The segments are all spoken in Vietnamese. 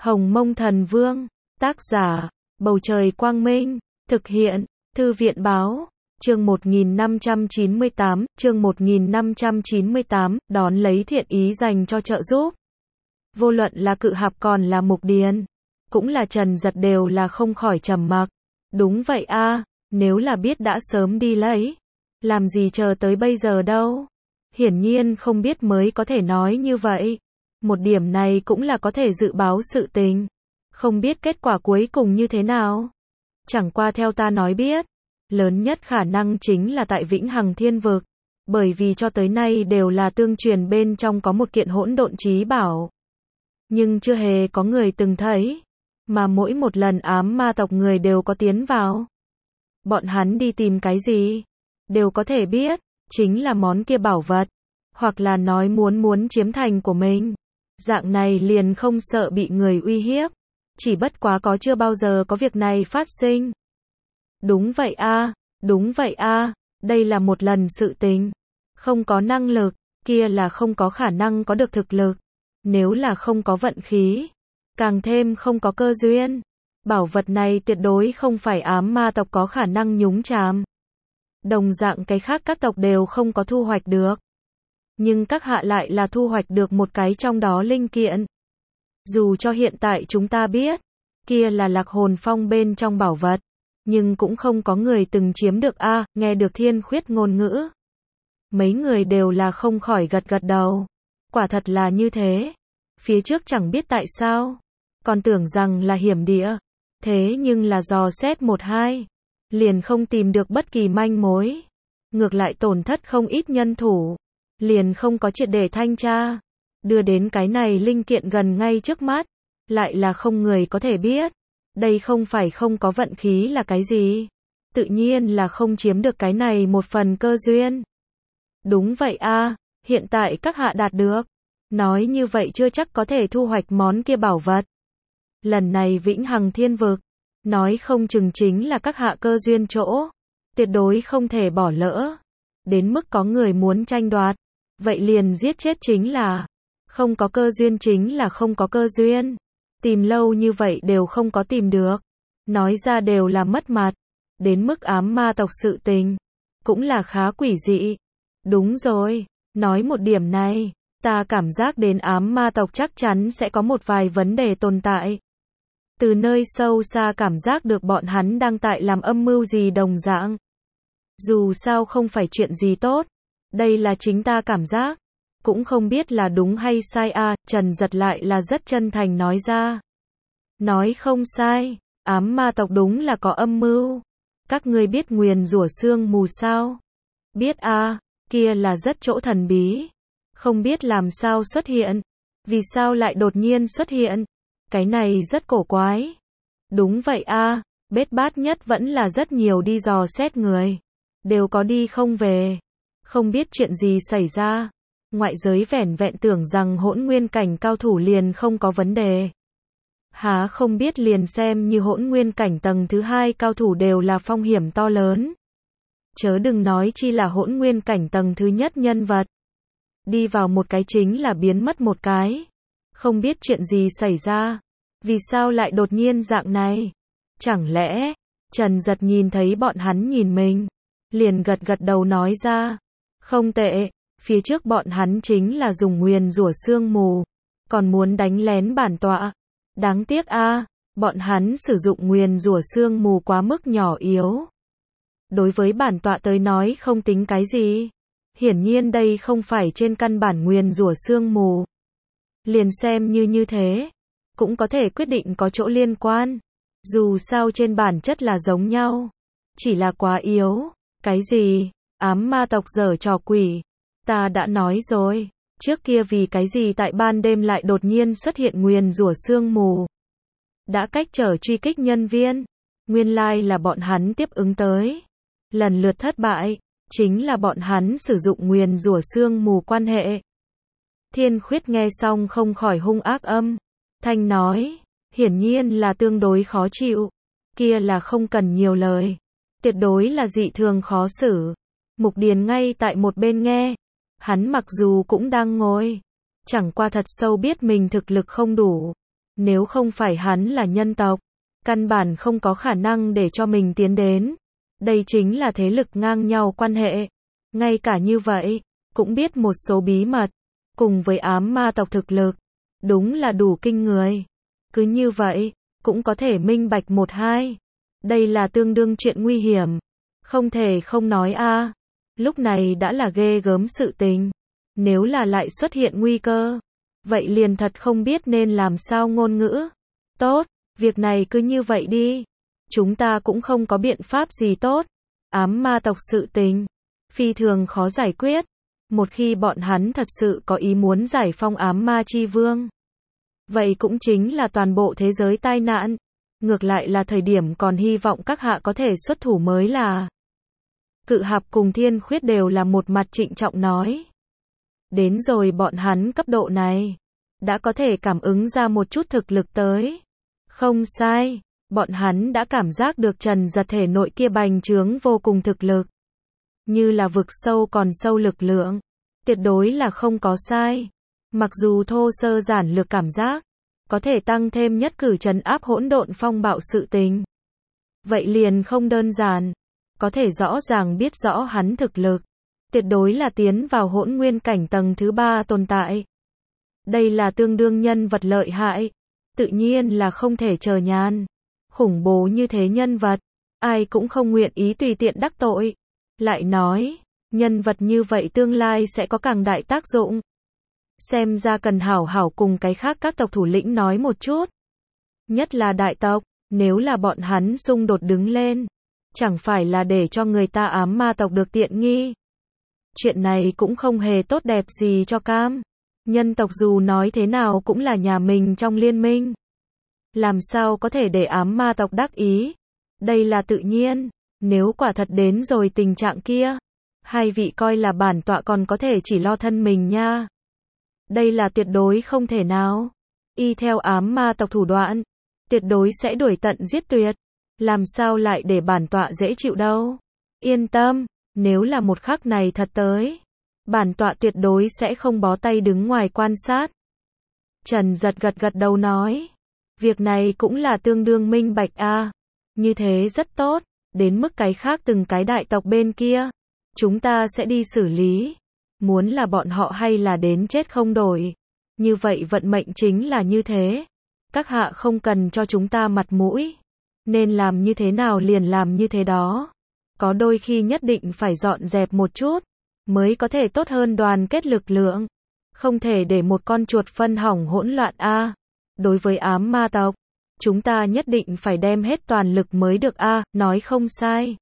Hồng Mông Thần Vương, tác giả, Bầu Trời Quang Minh, thực hiện, Thư viện Báo, chương 1598, đón lấy thiện ý dành cho trợ giúp. Vô luận là Cự Hạp còn là Mục Điền, cũng là Trần Giật đều là không khỏi trầm mặc. Đúng vậy a, nếu là biết đã sớm đi lấy, làm gì chờ tới bây giờ đâu. Hiển nhiên không biết mới có thể nói như vậy. Một điểm này cũng là có thể dự báo sự tình. Không biết kết quả cuối cùng như thế nào. Chẳng qua theo ta nói biết, lớn nhất khả năng chính là tại Vĩnh Hằng Thiên Vực. Bởi vì cho tới nay đều là tương truyền bên trong có một kiện hỗn độn chí bảo. Nhưng chưa hề có người từng thấy. Mà mỗi một lần ám ma tộc người đều có tiến vào. Bọn hắn đi tìm cái gì? Đều có thể biết, chính là món kia bảo vật. Hoặc là nói muốn chiếm thành của mình. Dạng này liền không sợ bị người uy hiếp. Chỉ bất quá có chưa bao giờ có việc này phát sinh. Đúng vậy a, đúng vậy a, đây là một lần sự tình. Không có năng lực, kia là không có khả năng có được thực lực. Nếu là không có vận khí, càng thêm không có cơ duyên. Bảo vật này tuyệt đối không phải ám ma tộc có khả năng nhúng chàm. Đồng dạng cái khác các tộc đều không có thu hoạch được. Nhưng các hạ lại là thu hoạch được một cái trong đó linh kiện. Dù cho hiện tại chúng ta biết, kia là Lạc Hồn Phong bên trong bảo vật, nhưng cũng không có người từng chiếm được a. Nghe được Thiên Khuyết ngôn ngữ, mấy người đều là không khỏi gật gật đầu. Quả thật là như thế. Phía trước chẳng biết tại sao, còn tưởng rằng là hiểm địa, thế nhưng là dò xét một hai, liền không tìm được bất kỳ manh mối. Ngược lại tổn thất không ít nhân thủ, liền không có triệt để thanh tra. Đưa đến cái này linh kiện gần ngay trước mắt, lại là không người có thể biết. Đây không phải không có vận khí là cái gì. Tự nhiên là không chiếm được cái này một phần cơ duyên. Đúng vậy a, hiện tại các hạ đạt được. Nói như vậy chưa chắc có thể thu hoạch món kia bảo vật. Lần này Vĩnh Hằng Thiên Vực, nói không chừng chính là các hạ cơ duyên chỗ. Tuyệt đối không thể bỏ lỡ. Đến mức có người muốn tranh đoạt, vậy liền giết chết chính là. Không có cơ duyên chính là không có cơ duyên. Tìm lâu như vậy đều không có tìm được. Nói ra đều là mất mặt. Đến mức ám ma tộc sự tình, cũng là khá quỷ dị. Đúng rồi, nói một điểm này, ta cảm giác đến ám ma tộc chắc chắn sẽ có một vài vấn đề tồn tại. Từ nơi sâu xa cảm giác được bọn hắn đang tại làm âm mưu gì đồng dạng. Dù sao không phải chuyện gì tốt. Đây là chính ta cảm giác. Cũng không biết là đúng hay sai a. Trần Giật lại là rất chân thành nói ra. Nói không sai, ám ma tộc đúng là có âm mưu. Các ngươi biết nguyền rủa sương mù sao? Biết a, kia là rất chỗ thần bí. Không biết làm sao xuất hiện. Vì sao lại đột nhiên xuất hiện? Cái này rất cổ quái. Đúng vậy a, bết bát nhất vẫn là rất nhiều đi dò xét người. Đều có đi không về. Không biết chuyện gì xảy ra. Ngoại giới vẻn vẹn tưởng rằng hỗn nguyên cảnh cao thủ liền không có vấn đề. Há không biết liền xem như hỗn nguyên cảnh tầng thứ 2 cao thủ đều là phong hiểm to lớn. Chớ đừng nói chi là hỗn nguyên cảnh tầng thứ nhất nhân vật. Đi vào một cái chính là biến mất một cái. Không biết chuyện gì xảy ra. Vì sao lại đột nhiên dạng này? Chẳng lẽ, Trần Giật nhìn thấy bọn hắn nhìn mình, liền gật gật đầu nói ra. Không tệ. Phía trước bọn hắn chính là dùng nguyền rủa sương mù, còn muốn đánh lén bản tọa. Đáng tiếc a, bọn hắn sử dụng nguyền rủa sương mù quá mức nhỏ yếu. Đối với bản tọa tới nói không tính cái gì. Hiển nhiên đây không phải trên căn bản nguyền rủa sương mù. Liền xem như thế, cũng có thể quyết định có chỗ liên quan. Dù sao trên bản chất là giống nhau, chỉ là quá yếu. Cái gì? Ám ma tộc giở trò quỷ. Ta đã nói rồi, trước kia vì cái gì tại ban đêm lại đột nhiên xuất hiện nguyền rủa sương mù. Đã cách trở truy kích nhân viên, nguyên lai là bọn hắn tiếp ứng tới. Lần lượt thất bại, chính là bọn hắn sử dụng nguyền rủa sương mù quan hệ. Thiên Khuyết nghe xong không khỏi hung ác âm thanh nói, hiển nhiên là tương đối khó chịu. Kia là không cần nhiều lời, tuyệt đối là dị thường khó xử. Mục Điền ngay tại một bên nghe. Hắn mặc dù cũng đang ngồi, chẳng qua thật sâu biết mình thực lực không đủ, Nếu không phải hắn là nhân tộc, căn bản không có khả năng để cho mình tiến đến. Đây chính là thế lực ngang nhau quan hệ. Ngay cả như vậy, cũng biết một số bí mật, cùng với ám ma tộc thực lực, đúng là đủ kinh người. Cứ như vậy, cũng có thể minh bạch một hai. Đây là tương đương chuyện nguy hiểm. Không thể không nói a. Lúc này đã là ghê gớm sự tình. Nếu là lại xuất hiện nguy cơ, vậy liền thật không biết nên làm sao ngôn ngữ. Tốt, việc này cứ như vậy đi. Chúng ta cũng không có biện pháp gì tốt. Ám ma tộc sự tình, phi thường khó giải quyết. Một khi bọn hắn thật sự có ý muốn giải phong ám ma chi vương, vậy cũng chính là toàn bộ thế giới tai nạn. Ngược lại là thời điểm còn hy vọng các hạ có thể xuất thủ mới là. Cự Hạp cùng Thiên Khuyết đều là một mặt trịnh trọng nói. Đến rồi bọn hắn cấp độ này, đã có thể cảm ứng ra một chút thực lực tới. Không sai, bọn hắn đã cảm giác được Trần Giật thể nội kia bành trướng vô cùng thực lực. Như là vực sâu còn sâu lực lượng. Tuyệt đối là không có sai. Mặc dù thô sơ giản lược cảm giác, có thể tăng thêm nhất cử trấn áp hỗn độn phong bạo sự tình. Vậy liền không đơn giản. Có thể rõ ràng biết rõ hắn thực lực. Tuyệt đối là tiến vào hỗn nguyên cảnh tầng thứ 3 tồn tại. Đây là tương đương nhân vật lợi hại. Tự nhiên là không thể chờ nhàn. Khủng bố như thế nhân vật, ai cũng không nguyện ý tùy tiện đắc tội. Lại nói, nhân vật như vậy tương lai sẽ có càng đại tác dụng. Xem ra cần hảo hảo cùng cái khác các tộc thủ lĩnh nói một chút. Nhất là đại tộc, nếu là bọn hắn xung đột đứng lên, chẳng phải là để cho người ta ám ma tộc được tiện nghi. Chuyện này cũng không hề tốt đẹp gì cho cam. Nhân tộc dù nói thế nào cũng là nhà mình trong liên minh. Làm sao có thể để ám ma tộc đắc ý? Đây là tự nhiên. Nếu quả thật đến rồi tình trạng kia, hai vị coi là bản tọa còn có thể chỉ lo thân mình nha. Đây là tuyệt đối không thể nào. Y theo ám ma tộc thủ đoạn, tuyệt đối sẽ đuổi tận giết tuyệt. Làm sao lại để bản tọa dễ chịu đâu? Yên tâm, nếu là một khắc này thật tới, bản tọa tuyệt đối sẽ không bó tay đứng ngoài quan sát. Trần Giật gật gật đầu nói. Việc này cũng là tương đương minh bạch a. Như thế rất tốt. Đến mức cái khác từng cái đại tộc bên kia, chúng ta sẽ đi xử lý. Muốn là bọn họ hay là đến chết không đổi. Như vậy vận mệnh chính là như thế. Các hạ không cần cho chúng ta mặt mũi. Nên làm như thế nào liền làm như thế đó. Có đôi khi nhất định phải dọn dẹp một chút, mới có thể tốt hơn đoàn kết lực lượng. Không thể để một con chuột phân hỏng hỗn loạn a. Đối với ám ma tộc, chúng ta nhất định phải đem hết toàn lực mới được a. Nói không sai.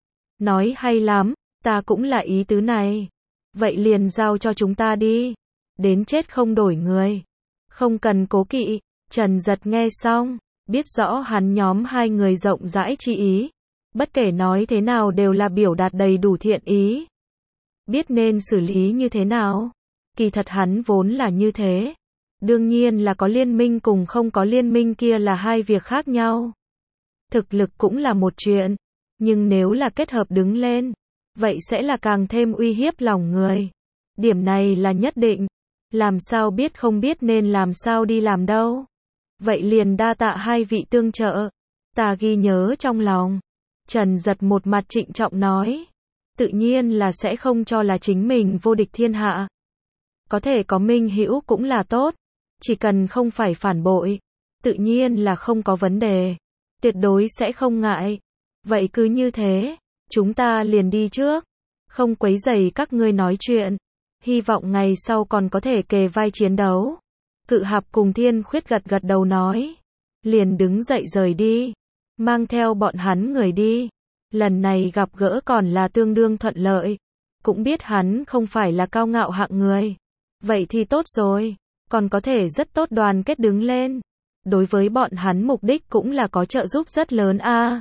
Nói hay lắm, ta cũng là ý tứ này. Vậy liền giao cho chúng ta đi. Đến chết không đổi người. Không cần cố kỵ. Trần Giật nghe xong, biết rõ hắn nhóm hai người rộng rãi chi ý. Bất kể nói thế nào đều là biểu đạt đầy đủ thiện ý. Biết nên xử lý như thế nào. Kỳ thật hắn vốn là như thế. Đương nhiên là có liên minh cùng không có liên minh kia là hai việc khác nhau. Thực lực cũng là một chuyện. Nhưng nếu là kết hợp đứng lên, vậy sẽ là càng thêm uy hiếp lòng người. Điểm này là nhất định. Làm sao biết không biết nên làm sao đi làm đâu. Vậy liền đa tạ hai vị tương trợ. Ta ghi nhớ trong lòng. Trần Giật một mặt trịnh trọng nói. Tự nhiên là sẽ không cho là chính mình vô địch thiên hạ. Có thể có minh hữu cũng là tốt. Chỉ cần không phải phản bội. Tự nhiên là không có vấn đề. Tuyệt đối sẽ không ngại. Vậy cứ như thế. Chúng ta liền đi trước. Không quấy rầy các ngươi nói chuyện. Hy vọng ngày sau còn có thể kề vai chiến đấu. Cự Hạp cùng Thiên Khuyết gật gật đầu nói. Liền đứng dậy rời đi. Mang theo bọn hắn người đi. Lần này gặp gỡ còn là tương đương thuận lợi. Cũng biết hắn không phải là cao ngạo hạng người. Vậy thì tốt rồi. Còn có thể rất tốt đoàn kết đứng lên. Đối với bọn hắn mục đích cũng là có trợ giúp rất lớn a.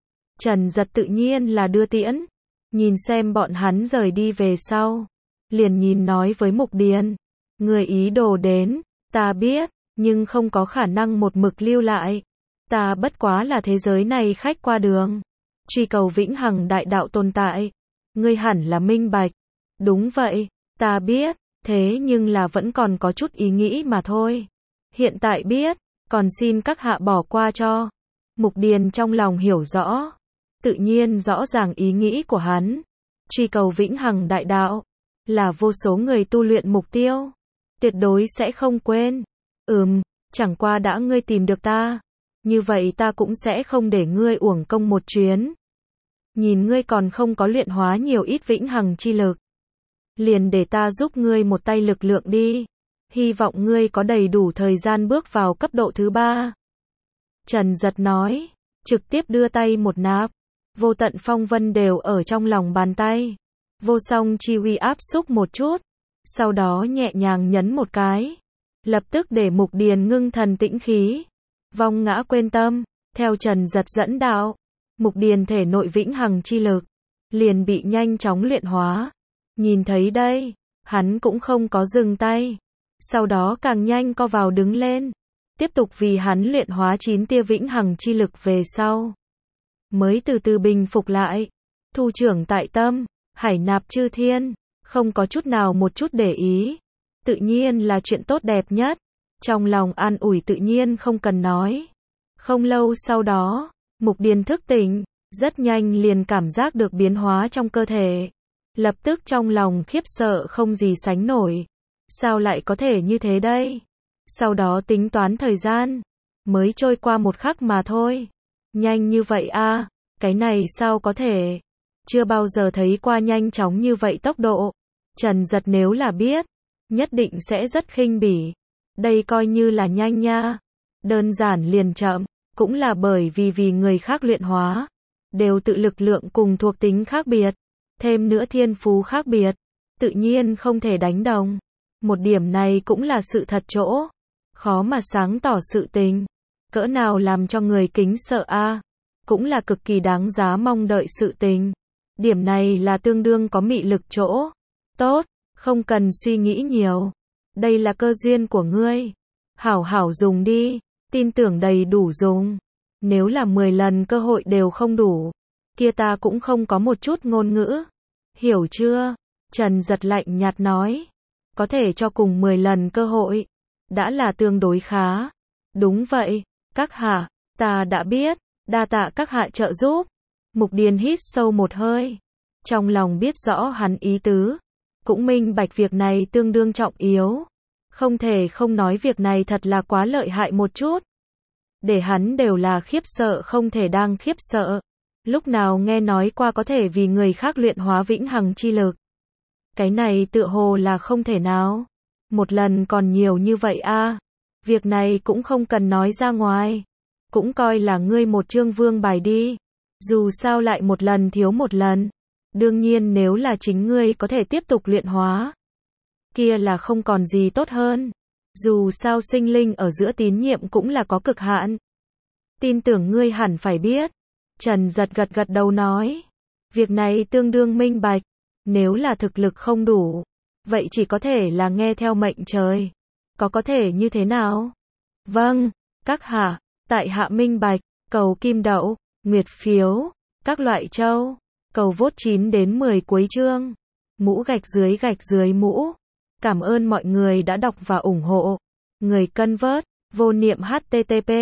Trần Giật tự nhiên là đưa tiễn. Nhìn xem bọn hắn rời đi về sau. Liền nhìn nói với Mục Điền. Người ý đồ đến, ta biết, nhưng không có khả năng một mực lưu lại. Ta bất quá là thế giới này khách qua đường. Truy cầu vĩnh hằng đại đạo tồn tại. Ngươi hẳn là minh bạch. Đúng vậy, ta biết, thế nhưng là vẫn còn có chút ý nghĩ mà thôi. Hiện tại biết, còn xin các hạ bỏ qua cho. Mục Điền trong lòng hiểu rõ, tự nhiên rõ ràng ý nghĩ của hắn. Truy cầu vĩnh hằng đại đạo, là vô số người tu luyện mục tiêu. Tuyệt đối sẽ không quên. Chẳng qua đã ngươi tìm được ta. Như vậy ta cũng sẽ không để ngươi uổng công một chuyến. Nhìn ngươi còn không có luyện hóa nhiều ít vĩnh hằng chi lực. Liền để ta giúp ngươi một tay lực lượng đi. Hy vọng ngươi có đầy đủ thời gian bước vào cấp độ thứ 3. Trần Giật nói, trực tiếp đưa tay một nạp. Vô tận phong vân đều ở trong lòng bàn tay. Vô song chi uy áp xúc một chút. Sau đó nhẹ nhàng nhấn một cái. Lập tức để Mục Điền ngưng thần tĩnh khí. Vong ngã quên tâm. Theo Trần Giật dẫn đạo. Mục Điền thể nội vĩnh hằng chi lực. Liền bị nhanh chóng luyện hóa. Nhìn thấy đây. Hắn cũng không có dừng tay. Sau đó càng nhanh co vào đứng lên. Tiếp tục vì hắn luyện hóa 9 tia vĩnh hằng chi lực về sau. Mới từ từ bình phục lại. Thu trưởng tại tâm. Hải nạp chư thiên. Không có chút nào một chút để ý. Tự nhiên là chuyện tốt đẹp nhất. Trong lòng an ủi tự nhiên không cần nói. Không lâu sau đó, Mục Điền thức tỉnh. Rất nhanh liền cảm giác được biến hóa trong cơ thể. Lập tức trong lòng khiếp sợ không gì sánh nổi. Sao lại có thể như thế đây? Sau đó tính toán thời gian. Mới trôi qua một khắc mà thôi. Nhanh như vậy à? Cái này sao có thể? Chưa bao giờ thấy qua nhanh chóng như vậy tốc độ. Trần Giật nếu là biết, nhất định sẽ rất khinh bỉ. Đây coi như là nhanh nha. Đơn giản liền chậm, cũng là bởi vì người khác luyện hóa. Đều tự lực lượng cùng thuộc tính khác biệt. Thêm nữa thiên phú khác biệt. Tự nhiên không thể đánh đồng. Một điểm này cũng là sự thật chỗ. Khó mà sáng tỏ sự tình. Cỡ nào làm cho người kính sợ a. Cũng là cực kỳ đáng giá mong đợi sự tình. Điểm này là tương đương có mị lực chỗ. Tốt, không cần suy nghĩ nhiều. Đây là cơ duyên của ngươi. Hảo hảo dùng đi. Tin tưởng đầy đủ dùng. Nếu là 10 lần cơ hội đều không đủ. Kia ta cũng không có một chút ngôn ngữ. Hiểu chưa? Trần Giật lạnh nhạt nói. Có thể cho cùng 10 lần cơ hội. Đã là tương đối khá. Đúng vậy. Các hạ, ta đã biết. Đa tạ các hạ trợ giúp. Mục Điền hít sâu một hơi. Trong lòng biết rõ hắn ý tứ. Cũng minh bạch việc này tương đương trọng yếu. Không thể không nói việc này thật là quá lợi hại một chút. Để hắn đều là khiếp sợ không thể đang khiếp sợ. Lúc nào nghe nói qua có thể vì người khác luyện hóa vĩnh hằng chi lực. Cái này tựa hồ là không thể nào. Một lần còn nhiều như vậy a. Việc này cũng không cần nói ra ngoài. Cũng coi là ngươi một chương vương bài đi. Dù sao lại một lần thiếu một lần. Đương nhiên nếu là chính ngươi có thể tiếp tục luyện hóa. Kia là không còn gì tốt hơn. Dù sao sinh linh ở giữa tín nhiệm cũng là có cực hạn. Tin tưởng ngươi hẳn phải biết. Trần Giật gật gật đầu nói. Việc này tương đương minh bạch. Nếu là thực lực không đủ. Vậy chỉ có thể là nghe theo mệnh trời. Có thể như thế nào? Vâng, các hạ, tại hạ minh bạch, cầu kim đậu, nguyệt phiếu, các loại châu, cầu vote 9 đến 10 cuối chương. Mũ gạch dưới mũ. Cảm ơn mọi người đã đọc và ủng hộ. Người cân vớt, vô niệm http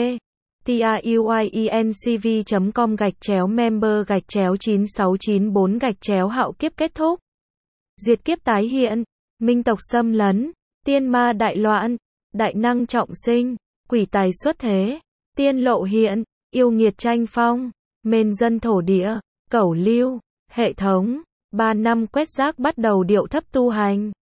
tiuyencv.com/member/9694/hạo kiếp kết thúc. Diệt kiếp tái hiện, minh tộc xâm lấn, tiên ma đại loạn, đại năng trọng sinh, quỷ tài xuất thế, tiên lộ hiện, yêu nghiệt tranh phong, mên dân thổ địa, cẩu lưu, hệ thống, 3 năm quét rác bắt đầu điệu thấp tu hành.